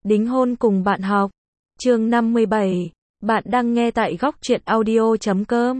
Đính hôn cùng bạn học. Chương 57. Bạn đang nghe tại góc truyện audio.com.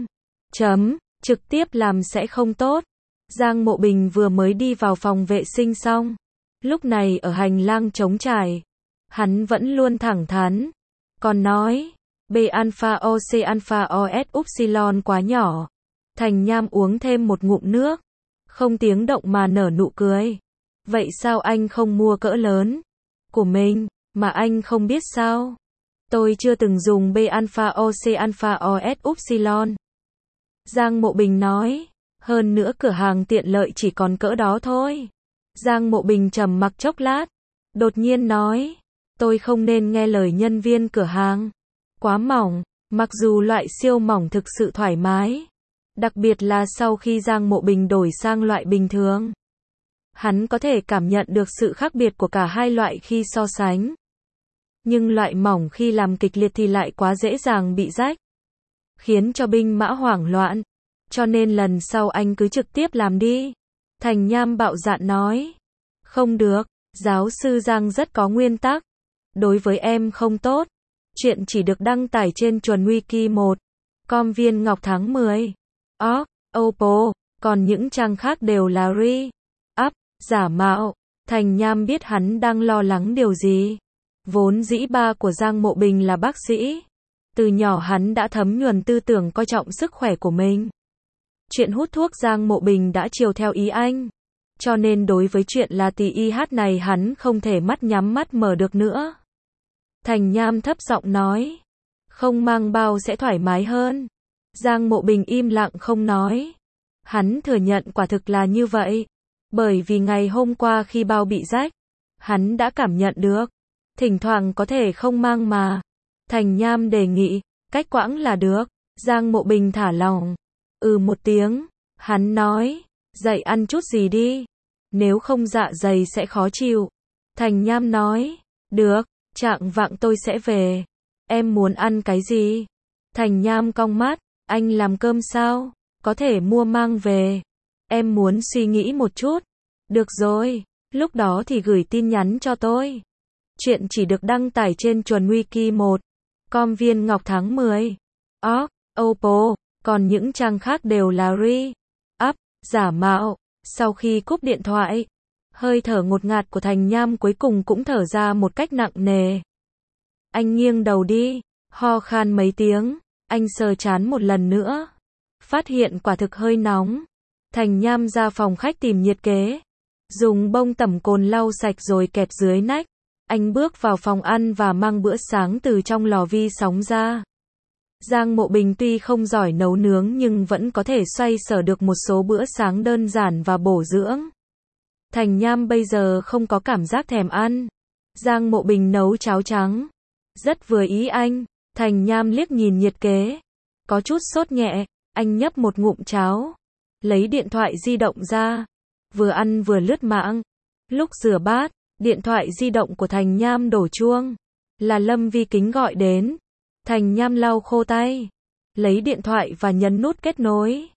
Trực tiếp làm sẽ không tốt. Giang Mộ Bình vừa mới đi vào phòng vệ sinh xong. Lúc này ở hành lang trống trải. Hắn vẫn luôn thẳng thắn. Còn nói, B alpha O C alpha O S upsilon quá nhỏ. Thành Nham uống thêm một ngụm nước. Không tiếng động mà nở nụ cười. Vậy sao anh không mua cỡ lớn của mình, mà anh không biết sao? Tôi chưa từng dùng B alpha O C alpha O S upsilon. Giang Mộ Bình nói. Hơn nữa cửa hàng tiện lợi chỉ còn cỡ đó thôi. Giang Mộ Bình trầm mặc chốc lát. Đột nhiên nói. Tôi không nên nghe lời nhân viên cửa hàng. Quá mỏng, mặc dù loại siêu mỏng thực sự thoải mái. Đặc biệt là sau khi Giang Mộ Bình đổi sang loại bình thường. Hắn có thể cảm nhận được sự khác biệt của cả hai loại khi so sánh. Nhưng loại mỏng khi làm kịch liệt thì lại quá dễ dàng bị rách. Khiến cho binh mã hoảng loạn. Cho nên lần sau anh cứ trực tiếp làm đi. Thành Nham bạo dạn nói. Không được, giáo sư Giang rất có nguyên tắc. Đối với em không tốt. Chuyện chỉ được đăng tải trên Chuẩn Wiki 1. Com Viên Ngọc tháng 10. Oppo, còn những trang khác đều là up, giả mạo. Thành Nham biết hắn đang lo lắng điều gì. Vốn dĩ ba của Giang Mộ Bình là bác sĩ. Từ nhỏ hắn đã thấm nhuần tư tưởng coi trọng sức khỏe của mình. Chuyện hút thuốc Giang Mộ Bình đã chiều theo ý anh. Cho nên đối với chuyện là tỳ y hát này hắn không thể mắt nhắm mắt mở được nữa. Thành Nham thấp giọng nói. Không mang bao sẽ thoải mái hơn. Giang Mộ Bình im lặng không nói. Hắn thừa nhận quả thực là như vậy. Bởi vì ngày hôm qua khi bao bị rách, hắn đã cảm nhận được. Thỉnh thoảng có thể không mang mà. Thành Nham đề nghị, cách quãng là được. Giang Mộ Bình thả lỏng. Một tiếng. Hắn nói, dậy ăn chút gì đi. Nếu không dạ dày sẽ khó chịu. Thành Nham nói, được, chạng vạng tôi sẽ về. Em muốn ăn cái gì? Thành Nham cong mắt, anh làm cơm sao? Có thể mua mang về. Em muốn suy nghĩ một chút. Được rồi, lúc đó thì gửi tin nhắn cho tôi. Chuyện chỉ được đăng tải trên Chuẩn Wiki 1. Com Viên Ngọc tháng 10. Oppo, còn những trang khác đều là up, giả mạo. Sau khi cúp điện thoại, hơi thở ngột ngạt của Thành Nham cuối cùng cũng thở ra một cách nặng nề. Anh nghiêng đầu đi, ho khan mấy tiếng, anh sờ trán một lần nữa. Phát hiện quả thực hơi nóng. Thành Nham ra phòng khách tìm nhiệt kế. Dùng bông tẩm cồn lau sạch rồi kẹp dưới nách. Anh bước vào phòng ăn và mang bữa sáng từ trong lò vi sóng ra. Giang Mộ Bình tuy không giỏi nấu nướng nhưng vẫn có thể xoay sở được một số bữa sáng đơn giản và bổ dưỡng. Thành Nham bây giờ không có cảm giác thèm ăn. Giang Mộ Bình nấu cháo trắng. Rất vừa ý anh. Thành Nham liếc nhìn nhiệt kế. Có chút sốt nhẹ. Anh nhấp một ngụm cháo. Lấy điện thoại di động ra. Vừa ăn vừa lướt mạng. Lúc rửa bát, điện thoại di động của Thành Nham đổ chuông. Là Lâm Vi Kính gọi đến. Thành Nham lau khô tay. Lấy điện thoại và nhấn nút kết nối.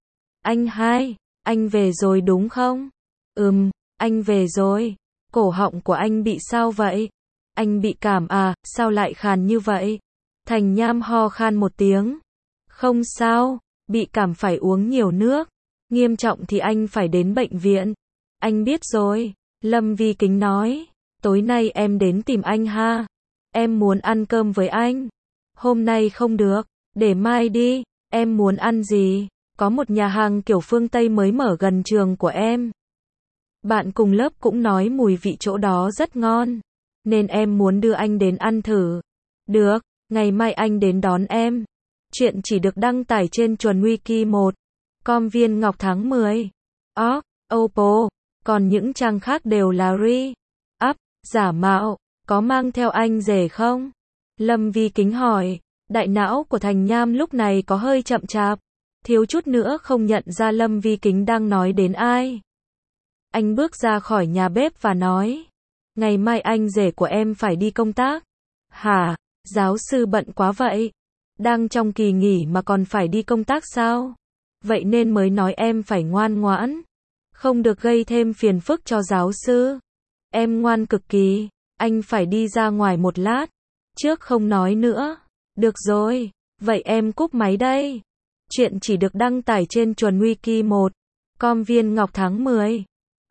Anh về rồi đúng không? Anh về rồi. Cổ họng của anh bị sao vậy? Anh bị cảm à, sao lại khàn như vậy? Thành Nham ho khan một tiếng. Không sao, bị cảm phải uống nhiều nước. Nghiêm trọng thì anh phải đến bệnh viện. Anh biết rồi. Lâm Vi Kính nói. Tối nay em đến tìm anh ha. Em muốn ăn cơm với anh. Hôm nay không được, để mai đi. Em muốn ăn gì? Có một nhà hàng kiểu phương Tây mới mở gần trường của em. Bạn cùng lớp cũng nói mùi vị chỗ đó rất ngon. Nên em muốn đưa anh đến ăn thử. Được, ngày mai anh đến đón em. Chuyện chỉ được đăng tải trên Chuẩn Wiki 1. Com Viên Ngọc tháng 10. Oppo, còn những trang khác đều là up, giả mạo. Có mang theo anh rể không? Lâm Vi Kính hỏi. Đại não của Thành Nham lúc này có hơi chậm chạp. Thiếu chút nữa không nhận ra Lâm Vi Kính đang nói đến ai. Anh bước ra khỏi nhà bếp và nói. Ngày mai anh rể của em phải đi công tác. Hả? Giáo sư bận quá vậy. Đang trong kỳ nghỉ mà còn phải đi công tác sao? Vậy nên mới nói em phải ngoan ngoãn. Không được gây thêm phiền phức cho giáo sư. Em ngoan cực kỳ. anh phải đi ra ngoài một lát. Trước không nói nữa. Được rồi, vậy em cúp máy đây. Chuyện chỉ được đăng tải trên Chuẩn Wiki 1. Com Viên Ngọc tháng 10.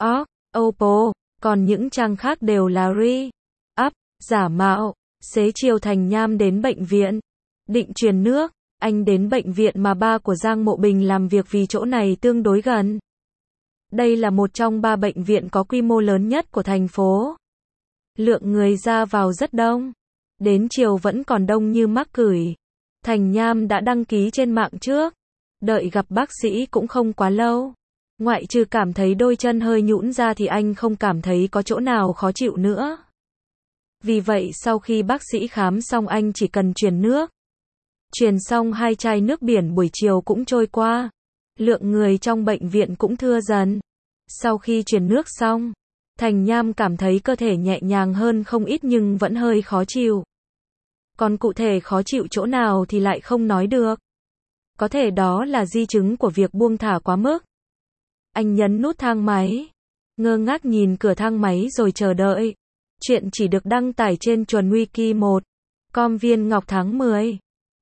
Oppo, còn những trang khác đều là re-up, giả mạo. Xế chiều Thành Nham đến bệnh viện. Định truyền nước, anh đến bệnh viện mà ba của Giang Mộ Bình làm việc vì chỗ này tương đối gần. Đây là một trong 3 bệnh viện có quy mô lớn nhất của thành phố. Lượng người ra vào rất đông. Đến chiều vẫn còn đông như mắc cửi. Thành Nham đã đăng ký trên mạng trước. Đợi gặp bác sĩ cũng không quá lâu. Ngoại trừ cảm thấy đôi chân hơi nhũn ra thì anh không cảm thấy có chỗ nào khó chịu nữa. Vì vậy sau khi bác sĩ khám xong anh chỉ cần truyền nước. Truyền xong 2 chai nước biển buổi chiều cũng trôi qua. Lượng người trong bệnh viện cũng thưa dần. Sau khi truyền nước xong, Thành Nham cảm thấy cơ thể nhẹ nhàng hơn không ít nhưng vẫn hơi khó chịu. Còn cụ thể khó chịu chỗ nào thì lại không nói được. Có thể đó là di chứng của việc buông thả quá mức. Anh nhấn nút thang máy, ngơ ngác nhìn cửa thang máy rồi chờ đợi. Chuyện chỉ được đăng tải trên Chuẩn Wiki 1. Com Viên Ngọc tháng 10.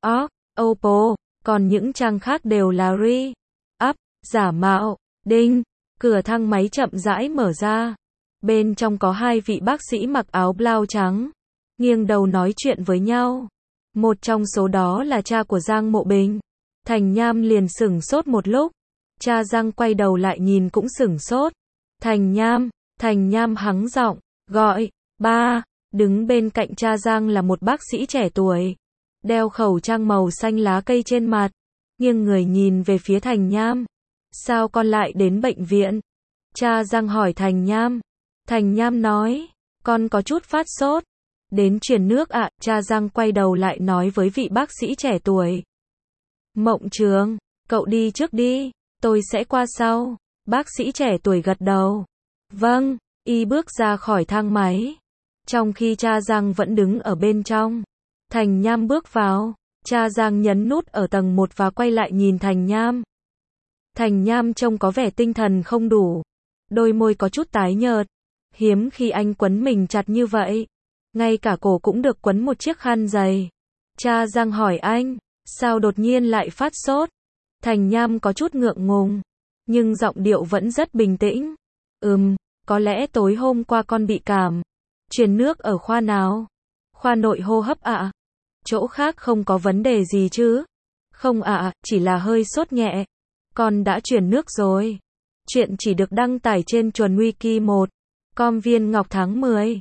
Oppo, còn những trang khác đều là re-up, giả mạo. Đinh, cửa thang máy chậm rãi mở ra. Bên trong có 2 vị bác sĩ mặc áo blau trắng, nghiêng đầu nói chuyện với nhau. Một trong số đó là cha của Giang Mộ Bình. Thành Nham liền sửng sốt một lúc. Cha Giang quay đầu lại nhìn cũng sửng sốt. Thành Nham hắng giọng, gọi, ba. Đứng bên cạnh cha Giang là một bác sĩ trẻ tuổi, đeo khẩu trang màu xanh lá cây trên mặt, nghiêng người nhìn về phía Thành Nham. Sao con lại đến bệnh viện? Cha Giang hỏi Thành Nham. Thành Nham nói, con có chút phát sốt. Đến truyền nước ạ. Cha Giang quay đầu lại nói với vị bác sĩ trẻ tuổi. Mộng Trường, cậu đi trước đi, tôi sẽ qua sau. Bác sĩ trẻ tuổi gật đầu. Vâng, y bước ra khỏi thang máy. Trong khi cha Giang vẫn đứng ở bên trong, Thành Nham bước vào. Cha Giang nhấn nút ở tầng 1 và quay lại nhìn Thành Nham. Thành Nham trông có vẻ tinh thần không đủ. Đôi môi có chút tái nhợt. Hiếm khi anh quấn mình chặt như vậy. Ngay cả cổ cũng được quấn một chiếc khăn dày. Cha Giang hỏi anh, sao đột nhiên lại phát sốt? Thành Nham có chút ngượng ngùng, nhưng giọng điệu vẫn rất bình tĩnh. Có lẽ tối hôm qua con bị cảm. Truyền nước ở khoa nào? Khoa nội hô hấp ạ. Chỗ khác không có vấn đề gì chứ? Không ạ, chỉ là hơi sốt nhẹ. Con đã truyền nước rồi. Chuyện chỉ được đăng tải trên Chuẩn Wiki 1. Com Viên Ngọc tháng 10.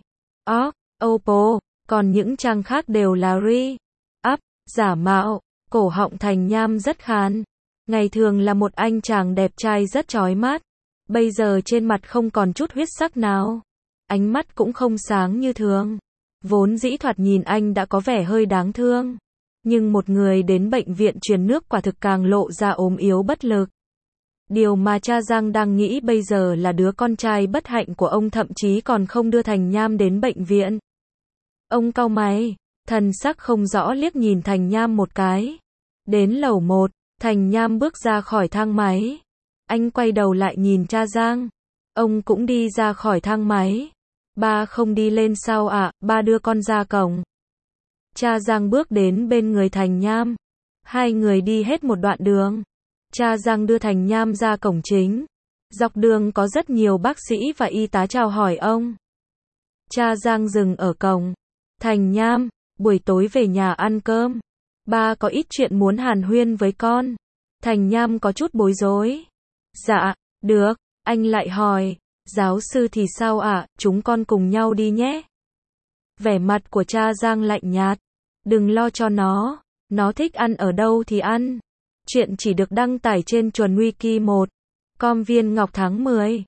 Oppo, còn những trang khác đều là re-up, giả mạo. Cổ họng Thành Nham rất khàn. Ngày thường là một anh chàng đẹp trai rất chói mắt. Bây giờ trên mặt không còn chút huyết sắc nào. Ánh mắt cũng không sáng như thường. Vốn dĩ thoạt nhìn anh đã có vẻ hơi đáng thương. Nhưng một người đến bệnh viện truyền nước quả thực càng lộ ra ốm yếu bất lực. Điều mà cha Giang đang nghĩ bây giờ là đứa con trai bất hạnh của ông thậm chí còn không đưa Thành Nham đến bệnh viện. Ông cau mày, thần sắc không rõ liếc nhìn Thành Nham một cái. Đến lầu 1, Thành Nham bước ra khỏi thang máy. Anh quay đầu lại nhìn cha Giang. Ông cũng đi ra khỏi thang máy. Ba không đi lên sao ạ? Ba đưa con ra cổng. Cha Giang bước đến bên người Thành Nham. Hai người đi hết một đoạn đường. Cha Giang đưa Thành Nham ra cổng chính. Dọc đường có rất nhiều bác sĩ và y tá chào hỏi ông. Cha Giang dừng ở cổng. Thành Nham, buổi tối về nhà ăn cơm. Ba có ít chuyện muốn hàn huyên với con. Thành Nham có chút bối rối. Dạ, được. Anh lại hỏi, giáo sư thì sao ạ? Chúng con cùng nhau đi nhé. Vẻ mặt của cha Giang lạnh nhạt. Đừng lo cho nó thích ăn ở đâu thì ăn. Chuyện chỉ được đăng tải trên Chuẩn Wiki 1. Com Viên Ngọc tháng 10.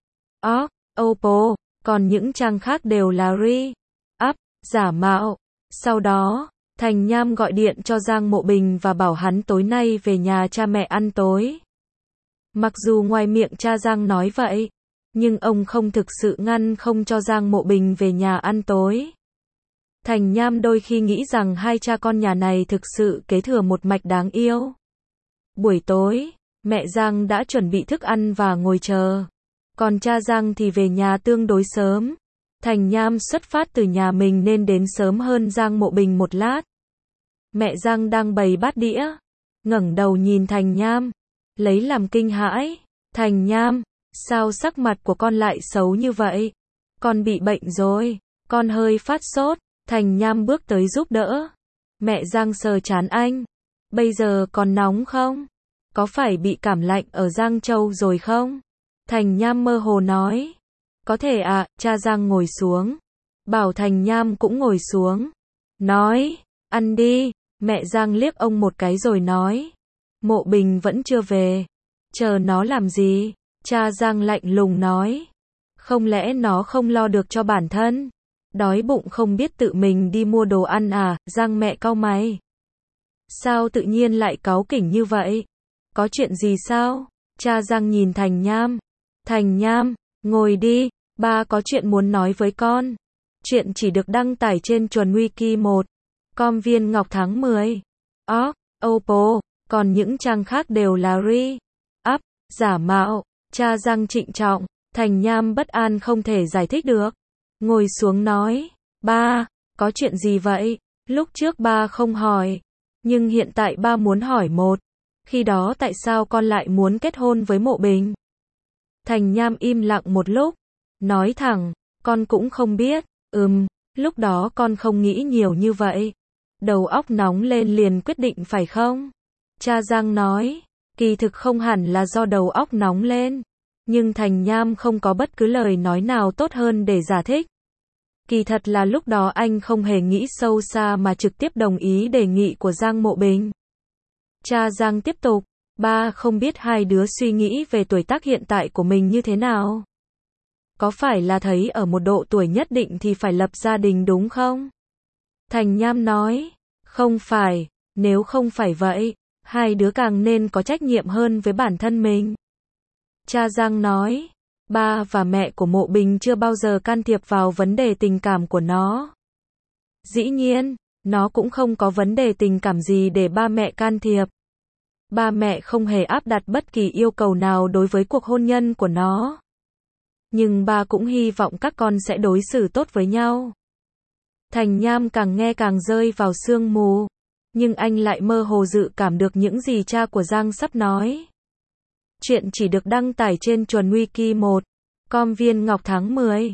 Oppo, còn những trang khác đều là re-up, giả mạo. Sau đó, Thành Nham gọi điện cho Giang Mộ Bình và bảo hắn tối nay về nhà cha mẹ ăn tối. Mặc dù ngoài miệng cha Giang nói vậy, nhưng ông không thực sự ngăn không cho Giang Mộ Bình về nhà ăn tối. Thành Nham đôi khi nghĩ rằng hai cha con nhà này thực sự kế thừa một mạch đáng yêu. Buổi tối, mẹ Giang đã chuẩn bị thức ăn và ngồi chờ. Còn cha Giang thì về nhà tương đối sớm. Thành Nham xuất phát từ nhà mình nên đến sớm hơn Giang Mộ Bình một lát. Mẹ Giang đang bày bát đĩa, ngẩng đầu nhìn Thành Nham, lấy làm kinh hãi. Thành Nham, sao sắc mặt của con lại xấu như vậy? Con bị bệnh rồi, con hơi phát sốt. Thành Nham bước tới giúp đỡ. Mẹ Giang sờ trán anh. Bây giờ còn nóng không? Có phải bị cảm lạnh ở Giang Châu rồi không? Thành Nham mơ hồ nói. Có thể ạ, cha Giang ngồi xuống. Bảo Thành Nham cũng ngồi xuống. Nói, ăn đi. Mẹ Giang liếc ông một cái rồi nói. Mộ Bình vẫn chưa về. Chờ nó làm gì? Cha Giang lạnh lùng nói. Không lẽ nó không lo được cho bản thân? Đói bụng không biết tự mình đi mua đồ ăn à? Giang mẹ cau mày. Sao tự nhiên lại cáu kỉnh như vậy? Có chuyện gì sao? Cha Giang nhìn Thành Nham. Thành Nham, ngồi đi, ba có chuyện muốn nói với con. Chuyện chỉ được đăng tải trên Chuẩn Wiki 1. Com Viên Ngọc tháng 10. Oppo, còn những trang khác đều là up, giả mạo. Cha Giang trịnh trọng. Thành Nham bất an không thể giải thích được. Ngồi xuống nói. Ba, có chuyện gì vậy? Lúc trước ba không hỏi. Nhưng hiện tại ba muốn hỏi một. Khi đó tại sao con lại muốn kết hôn với Mộ Bình? Thành Nham im lặng một lúc. Nói thẳng, con cũng không biết. Lúc đó con không nghĩ nhiều như vậy. Đầu óc nóng lên liền quyết định phải không? Cha Giang nói, kỳ thực không hẳn là do đầu óc nóng lên. Nhưng Thành Nham không có bất cứ lời nói nào tốt hơn để giải thích. Kỳ thật là lúc đó anh không hề nghĩ sâu xa mà trực tiếp đồng ý đề nghị của Giang Mộ Bình. Cha Giang tiếp tục, ba không biết hai đứa suy nghĩ về tuổi tác hiện tại của mình như thế nào. Có phải là thấy ở một độ tuổi nhất định thì phải lập gia đình đúng không? Thành Nham nói, không phải, nếu không phải vậy, hai đứa càng nên có trách nhiệm hơn với bản thân mình. Cha Giang nói, ba và mẹ của Mộ Bình chưa bao giờ can thiệp vào vấn đề tình cảm của nó. Dĩ nhiên, nó cũng không có vấn đề tình cảm gì để ba mẹ can thiệp. Ba mẹ không hề áp đặt bất kỳ yêu cầu nào đối với cuộc hôn nhân của nó. Nhưng ba cũng hy vọng các con sẽ đối xử tốt với nhau. Thành Nham càng nghe càng rơi vào sương mù. Nhưng anh lại mơ hồ dự cảm được những gì cha của Giang sắp nói. Chuyện chỉ được đăng tải trên Chuẩn Wiki 1. Com Viên Ngọc tháng 10.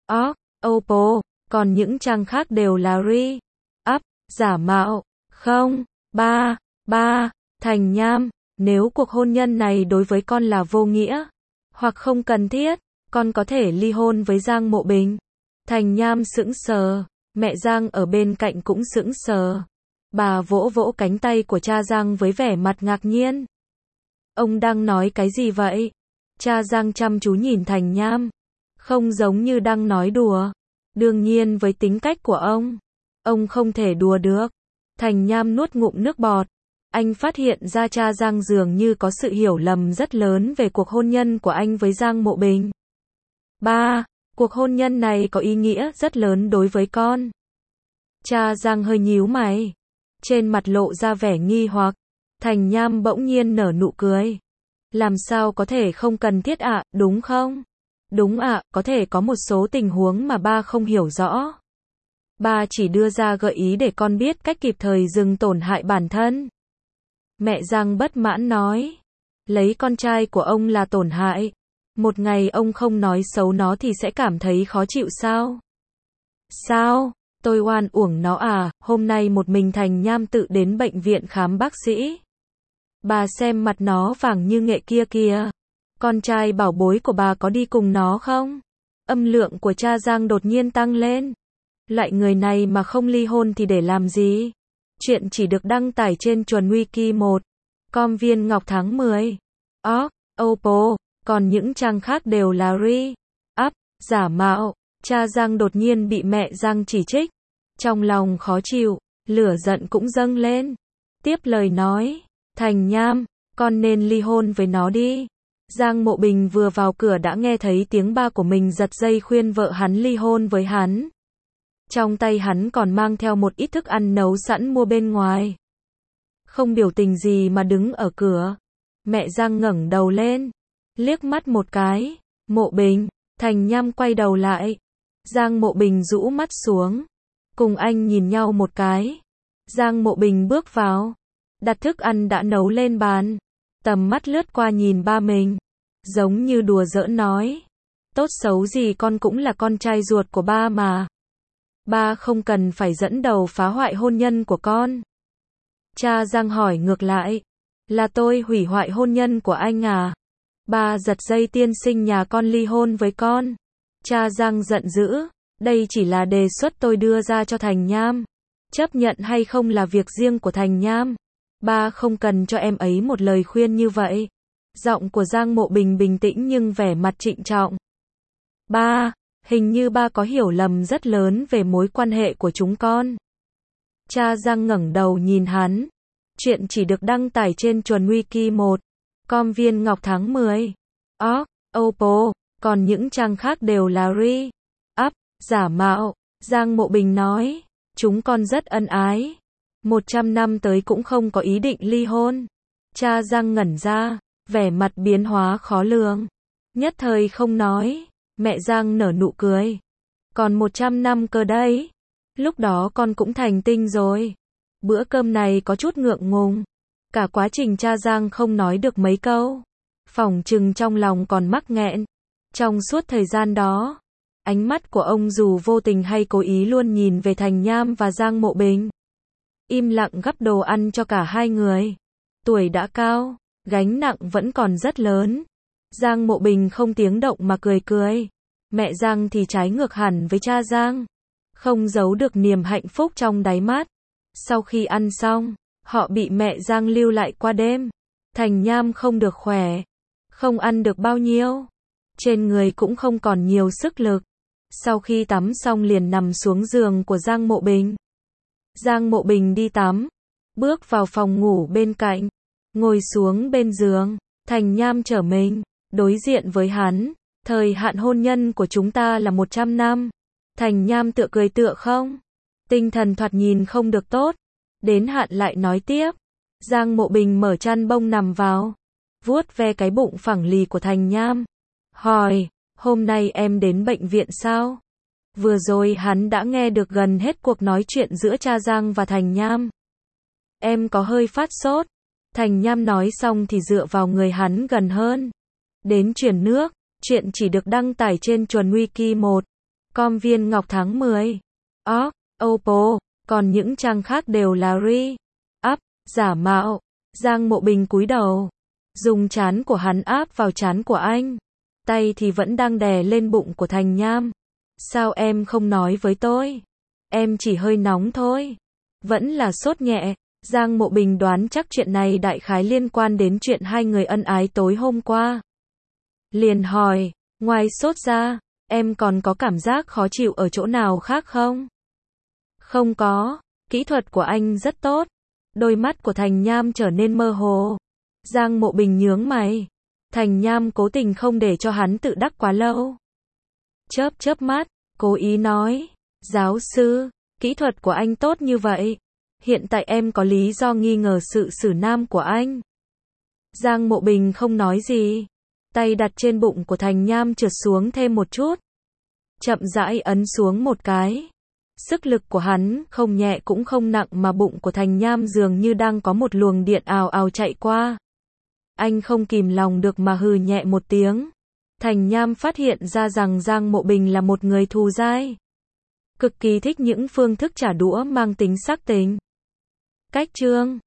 Oppo, còn những trang khác đều là up, giả mạo. Không, ba, Thành Nham, nếu cuộc hôn nhân này đối với con là vô nghĩa, hoặc không cần thiết, con có thể ly hôn với Giang Mộ Bình. Thành Nham sững sờ, mẹ Giang ở bên cạnh cũng sững sờ. Bà vỗ vỗ cánh tay của cha Giang với vẻ mặt ngạc nhiên. Ông đang nói cái gì vậy? Cha Giang chăm chú nhìn Thành Nham. Không giống như đang nói đùa. Đương nhiên với tính cách của ông không thể đùa được. Thành Nham nuốt ngụm nước bọt. Anh phát hiện ra cha Giang dường như có sự hiểu lầm rất lớn về cuộc hôn nhân của anh với Giang Mộ Bình. Ba, cuộc hôn nhân này có ý nghĩa rất lớn đối với con. Cha Giang hơi nhíu mày. Trên mặt lộ ra vẻ nghi hoặc. Thành Nham bỗng nhiên nở nụ cười. Làm sao có thể không cần thiết ạ, đúng không? Đúng ạ, có thể có một số tình huống mà ba không hiểu rõ. Ba chỉ đưa ra gợi ý để con biết cách kịp thời dừng tổn hại bản thân. Mẹ Giang bất mãn nói. Lấy con trai của ông là tổn hại. Một ngày ông không nói xấu nó thì sẽ cảm thấy khó chịu sao? Sao? Tôi oan uổng nó à? Hôm nay một mình Thành Nham tự đến bệnh viện khám bác sĩ. Bà xem mặt nó vàng như nghệ kia kìa. Con trai bảo bối của bà có đi cùng nó không? Âm lượng của cha Giang đột nhiên tăng lên. Loại người này mà không ly hôn thì để làm gì? Chuyện chỉ được đăng tải trên Chuẩn Wiki 1. Com Viên Ngọc tháng 10. Oppo, còn những trang khác đều là up, giả mạo. Cha Giang đột nhiên bị mẹ Giang chỉ trích. Trong lòng khó chịu, lửa giận cũng dâng lên. Tiếp lời nói, Thành Nham, con nên ly hôn với nó đi. Giang Mộ Bình vừa vào cửa đã nghe thấy tiếng ba của mình giật dây khuyên vợ hắn ly hôn với hắn. Trong tay hắn còn mang theo một ít thức ăn nấu sẵn mua bên ngoài. Không biểu tình gì mà đứng ở cửa. Mẹ Giang ngẩng đầu lên, liếc mắt một cái. Mộ Bình. Thành Nham quay đầu lại. Giang Mộ Bình rũ mắt xuống, cùng anh nhìn nhau một cái. Giang Mộ Bình bước vào, đặt thức ăn đã nấu lên bàn, tầm mắt lướt qua nhìn ba mình, giống như đùa giỡn nói, tốt xấu gì con cũng là con trai ruột của ba mà. Ba không cần phải dẫn đầu phá hoại hôn nhân của con. Cha Giang hỏi ngược lại, là tôi hủy hoại hôn nhân của anh à? Ba giật dây tiên sinh nhà con ly hôn với con. Cha Giang giận dữ, đây chỉ là đề xuất tôi đưa ra cho Thành Nham. Chấp nhận hay không là việc riêng của Thành Nham. Ba không cần cho em ấy một lời khuyên như vậy. Giọng của Giang Mộ Bình bình tĩnh nhưng vẻ mặt trịnh trọng. Ba, hình như ba có hiểu lầm rất lớn về mối quan hệ của chúng con. Cha Giang ngẩng đầu nhìn hắn. Chuyện chỉ được đăng tải trên Chuẩn Wiki 1. Com Viên Ngọc tháng 10. Oppo, còn những trang khác đều là re-up, giả mạo. Giang Mộ Bình nói, chúng con rất ân ái. 100 năm tới cũng không có ý định ly hôn. Cha Giang ngẩn ra, vẻ mặt biến hóa khó lường. Nhất thời không nói, mẹ Giang nở nụ cười. Còn 100 năm cơ đấy. Lúc đó con cũng thành tinh rồi. Bữa cơm này có chút ngượng ngùng. Cả quá trình cha Giang không nói được mấy câu. Phỏng chừng trong lòng còn mắc nghẹn. Trong suốt thời gian đó, ánh mắt của ông dù vô tình hay cố ý luôn nhìn về Thành Nham và Giang Mộ Bình. Im lặng gắp đồ ăn cho cả hai người. Tuổi đã cao, gánh nặng vẫn còn rất lớn. Giang Mộ Bình không tiếng động mà cười cười. Mẹ Giang thì trái ngược hẳn với cha Giang. Không giấu được niềm hạnh phúc trong đáy mắt. Sau khi ăn xong, họ bị mẹ Giang lưu lại qua đêm. Thành Nham không được khỏe, không ăn được bao nhiêu. Trên người cũng không còn nhiều sức lực. Sau khi tắm xong liền nằm xuống giường của Giang Mộ Bình. Giang Mộ Bình đi tắm, bước vào phòng ngủ bên cạnh, ngồi xuống bên giường. Thành Nham trở mình, đối diện với hắn. Thời hạn hôn nhân của chúng ta là 100 năm. Thành Nham tựa cười tựa không. Tinh thần thoạt nhìn không được tốt. Đến hạn lại nói tiếp. Giang Mộ Bình mở chăn bông nằm vào, vuốt ve cái bụng phẳng lì của Thành Nham. Hỏi, hôm nay em đến bệnh viện sao? Vừa rồi hắn đã nghe được gần hết cuộc nói chuyện giữa cha Giang và Thành Nham. Em có hơi phát sốt. Thành Nham nói xong thì dựa vào người hắn gần hơn. Đến chuyển nước, chuyện chỉ được đăng tải trên Chuẩn Wiki 1. Com Viên Ngọc tháng 10. Oppo, còn những trang khác đều là re-up, giả mạo. Giang Mộ Bình cúi đầu, dùng trán của hắn áp vào trán của anh. Tay thì vẫn đang đè lên bụng của Thành Nham. Sao em không nói với tôi? Em chỉ hơi nóng thôi. Vẫn là sốt nhẹ. Giang Mộ Bình đoán chắc chuyện này đại khái liên quan đến chuyện hai người ân ái tối hôm qua. Liền hỏi, ngoài sốt ra, em còn có cảm giác khó chịu ở chỗ nào khác không? Không có, kỹ thuật của anh rất tốt. Đôi mắt của Thành Nham trở nên mơ hồ. Giang Mộ Bình nhướng mày. Thành Nham cố tình không để cho hắn tự đắc quá lâu. Chớp mắt, cố ý nói, giáo sư, kỹ thuật của anh tốt như vậy. Hiện tại em có lý do nghi ngờ sự xử nam của anh. Giang Mộ Bình không nói gì. Tay đặt trên bụng của Thành Nham trượt xuống thêm một chút. Chậm rãi ấn xuống một cái. Sức lực của hắn không nhẹ cũng không nặng mà bụng của Thành Nham dường như đang có một luồng điện ào ào chạy qua. Anh không kìm lòng được mà hừ nhẹ một tiếng. Thành Nham phát hiện ra rằng Giang Mộ Bình là một người thù dai. Cực kỳ thích những phương thức trả đũa mang tính sắc tình. Cách chương